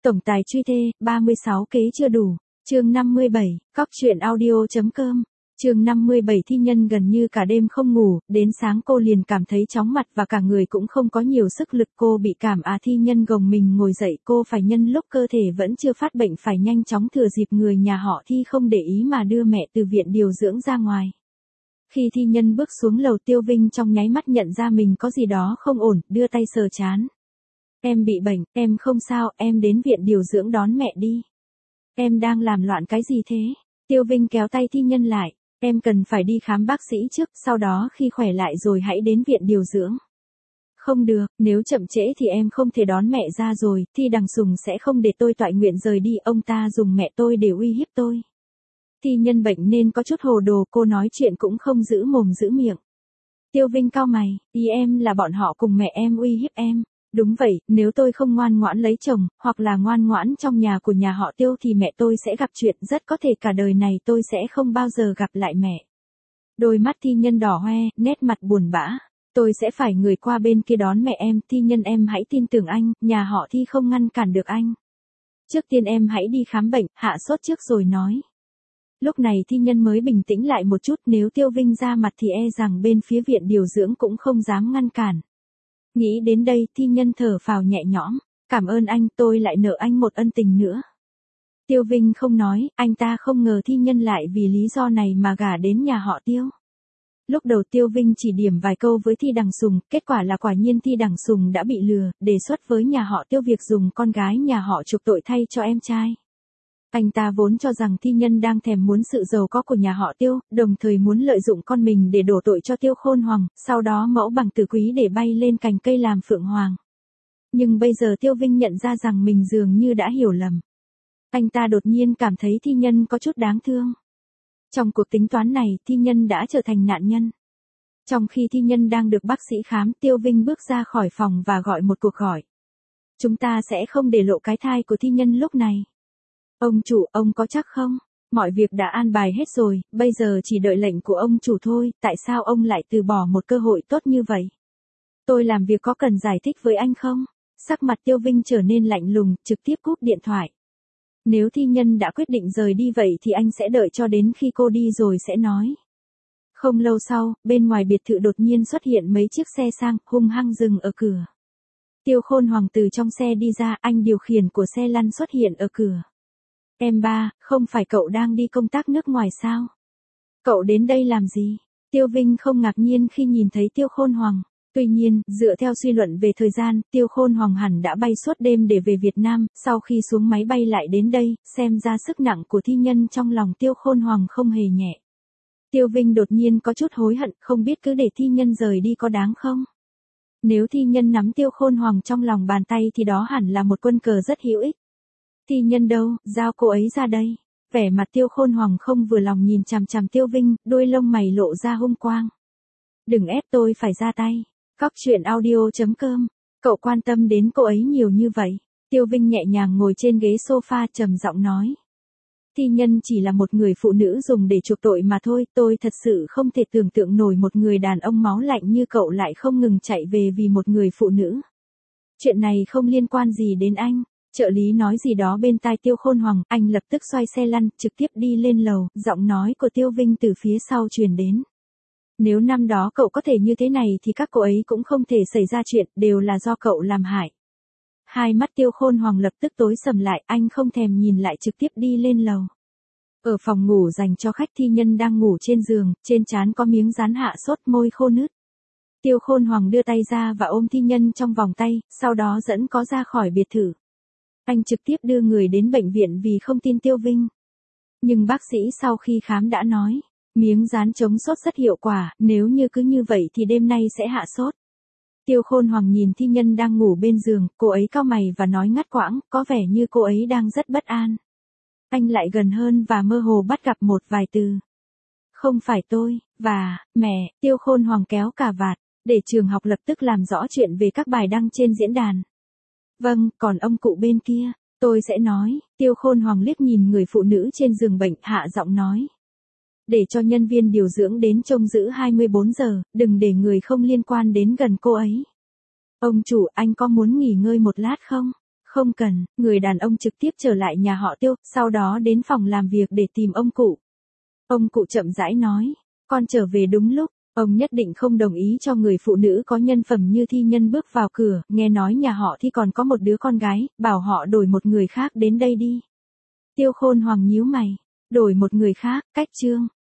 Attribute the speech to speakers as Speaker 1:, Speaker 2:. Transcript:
Speaker 1: Tổng tài truy thê, 36 kế chưa đủ. Chương 57, cóc.audio.com. Chương 57 thi nhân gần như cả đêm không ngủ, đến sáng cô liền cảm thấy chóng mặt và cả người cũng không có nhiều sức lực, cô bị cảm thi nhân gồng mình ngồi dậy, cô phải nhân lúc cơ thể vẫn chưa phát bệnh phải nhanh chóng thừa dịp người nhà họ Thi không để ý mà đưa mẹ từ viện điều dưỡng ra ngoài. Khi thi nhân bước xuống lầu, Tiêu Vinh trong nháy mắt nhận ra mình có gì đó không ổn, đưa tay sờ trán. Em bị bệnh, em không sao, em đến viện điều dưỡng đón mẹ đi. Em đang làm loạn cái gì thế? Tiêu Vinh kéo tay thi nhân lại. Em cần phải đi khám bác sĩ trước, sau đó khi khỏe lại rồi hãy đến viện điều dưỡng. Không được, nếu chậm trễ thì em không thể đón mẹ ra rồi, Thi Đằng Sùng sẽ không để tôi toại nguyện rời đi, ông ta dùng mẹ tôi để uy hiếp tôi. Thi nhân bệnh nên có chút hồ đồ, cô nói chuyện cũng không giữ mồm giữ miệng. Tiêu Vinh cau mày, ý em là bọn họ cùng mẹ em uy hiếp em. Đúng vậy, nếu tôi không ngoan ngoãn lấy chồng, hoặc là ngoan ngoãn trong nhà của nhà họ Tiêu thì mẹ tôi sẽ gặp chuyện, rất có thể cả đời này tôi sẽ không bao giờ gặp lại mẹ. Đôi mắt thi nhân đỏ hoe, nét mặt buồn bã. Tôi sẽ phải người qua bên kia đón mẹ em, thi nhân em hãy tin tưởng anh, nhà họ Thi không ngăn cản được anh. Trước tiên em hãy đi khám bệnh, hạ sốt trước rồi nói. Lúc này thi nhân mới bình tĩnh lại một chút, nếu Tiêu Vinh ra mặt thì e rằng bên phía viện điều dưỡng cũng không dám ngăn cản. Nghĩ đến đây, thi nhân thở phào nhẹ nhõm, cảm ơn anh, tôi lại nợ anh một ân tình nữa. Tiêu Vinh không nói, anh ta không ngờ thi nhân lại vì lý do này mà gả đến nhà họ Tiêu. Lúc đầu Tiêu Vinh chỉ điểm vài câu với Thi Đằng Sùng, kết quả là quả nhiên Thi Đằng Sùng đã bị lừa, đề xuất với nhà họ Tiêu việc dùng con gái nhà họ chuộc tội thay cho em trai. Anh ta vốn cho rằng thi nhân đang thèm muốn sự giàu có của nhà họ Tiêu, đồng thời muốn lợi dụng con mình để đổ tội cho Tiêu Khôn Hoàng, sau đó mẫu bằng tử quý để bay lên cành cây làm phượng hoàng. Nhưng bây giờ Tiêu Vinh nhận ra rằng mình dường như đã hiểu lầm. Anh ta đột nhiên cảm thấy thi nhân có chút đáng thương. Trong cuộc tính toán này, thi nhân đã trở thành nạn nhân. Trong khi thi nhân đang được bác sĩ khám, Tiêu Vinh bước ra khỏi phòng và gọi một cuộc gọi. Chúng ta sẽ không để lộ cái thai của thi nhân lúc này. Ông chủ, ông có chắc không? Mọi việc đã an bài hết rồi, bây giờ chỉ đợi lệnh của ông chủ thôi, tại sao ông lại từ bỏ một cơ hội tốt như vậy? Tôi làm việc có cần giải thích với anh không? Sắc mặt Tiêu Vinh trở nên lạnh lùng, trực tiếp cúp điện thoại. Nếu thi nhân đã quyết định rời đi vậy thì anh sẽ đợi cho đến khi cô đi rồi sẽ nói. Không lâu sau, bên ngoài biệt thự đột nhiên xuất hiện mấy chiếc xe sang, hung hăng dừng ở cửa. Tiêu Khôn Hoàng từ trong xe đi ra, anh điều khiển của xe lăn xuất hiện ở cửa. Em ba, không phải cậu đang đi công tác nước ngoài sao? Cậu đến đây làm gì? Tiêu Vinh không ngạc nhiên khi nhìn thấy Tiêu Khôn Hoàng. Tuy nhiên, dựa theo suy luận về thời gian, Tiêu Khôn Hoàng hẳn đã bay suốt đêm để về Việt Nam, sau khi xuống máy bay lại đến đây, xem ra sức nặng của thi nhân trong lòng Tiêu Khôn Hoàng không hề nhẹ. Tiêu Vinh đột nhiên có chút hối hận, không biết cứ để thi nhân rời đi có đáng không? Nếu thi nhân nắm Tiêu Khôn Hoàng trong lòng bàn tay thì đó hẳn là một quân cờ rất hữu ích. Thi nhân đâu, giao cô ấy ra đây. Vẻ mặt Tiêu Khôn Hoàng không vừa lòng nhìn chằm chằm Tiêu Vinh, đôi lông mày lộ ra hung quang. Đừng ép tôi phải ra tay. Cóc.audio.com. Cậu quan tâm đến cô ấy nhiều như vậy. Tiêu Vinh nhẹ nhàng ngồi trên ghế sofa trầm giọng nói. Thi nhân chỉ là một người phụ nữ dùng để chuộc tội mà thôi, tôi thật sự không thể tưởng tượng nổi một người đàn ông máu lạnh như cậu lại không ngừng chạy về vì một người phụ nữ. Chuyện này không liên quan gì đến anh. Trợ lý nói gì đó bên tai Tiêu Khôn Hoàng, anh lập tức xoay xe lăn, trực tiếp đi lên lầu, giọng nói của Tiêu Vinh từ phía sau truyền đến. Nếu năm đó cậu có thể như thế này thì các cô ấy cũng không thể xảy ra chuyện, đều là do cậu làm hại. Hai mắt Tiêu Khôn Hoàng lập tức tối sầm lại, anh không thèm nhìn lại trực tiếp đi lên lầu. Ở phòng ngủ dành cho khách, thi nhân đang ngủ trên giường, trên trán có miếng dán hạ sốt, môi khô nứt. Tiêu Khôn Hoàng đưa tay ra và ôm thi nhân trong vòng tay, sau đó dẫn có ra khỏi biệt thự. Anh trực tiếp đưa người đến bệnh viện vì không tin Tiêu Vinh. Nhưng bác sĩ sau khi khám đã nói, miếng dán chống sốt rất hiệu quả, nếu như cứ như vậy thì đêm nay sẽ hạ sốt. Tiêu Khôn Hoàng nhìn thi nhân đang ngủ bên giường, cô ấy cau mày và nói ngắt quãng, có vẻ như cô ấy đang rất bất an. Anh lại gần hơn và mơ hồ bắt gặp một vài từ. Không phải tôi, và, mẹ, Tiêu Khôn Hoàng kéo cà vạt, để trường học lập tức làm rõ chuyện về các bài đăng trên diễn đàn. Vâng, còn ông cụ bên kia, tôi sẽ nói. Tiêu Khôn Hoàng liếc nhìn người phụ nữ trên giường bệnh, hạ giọng nói. Để cho nhân viên điều dưỡng đến trông giữ 24 giờ, đừng để người không liên quan đến gần cô ấy. Ông chủ, anh có muốn nghỉ ngơi một lát không? Không cần, người đàn ông trực tiếp trở lại nhà họ Tiêu, sau đó đến phòng làm việc để tìm ông cụ. Ông cụ chậm rãi nói, con trở về đúng lúc, ông nhất định không đồng ý cho người phụ nữ có nhân phẩm như Thi Nhân bước vào cửa, nghe nói nhà họ Thi còn có một đứa con gái, bảo họ đổi một người khác đến đây đi. Tiêu Khôn Hoàng nhíu mày, đổi một người khác, cách Trương,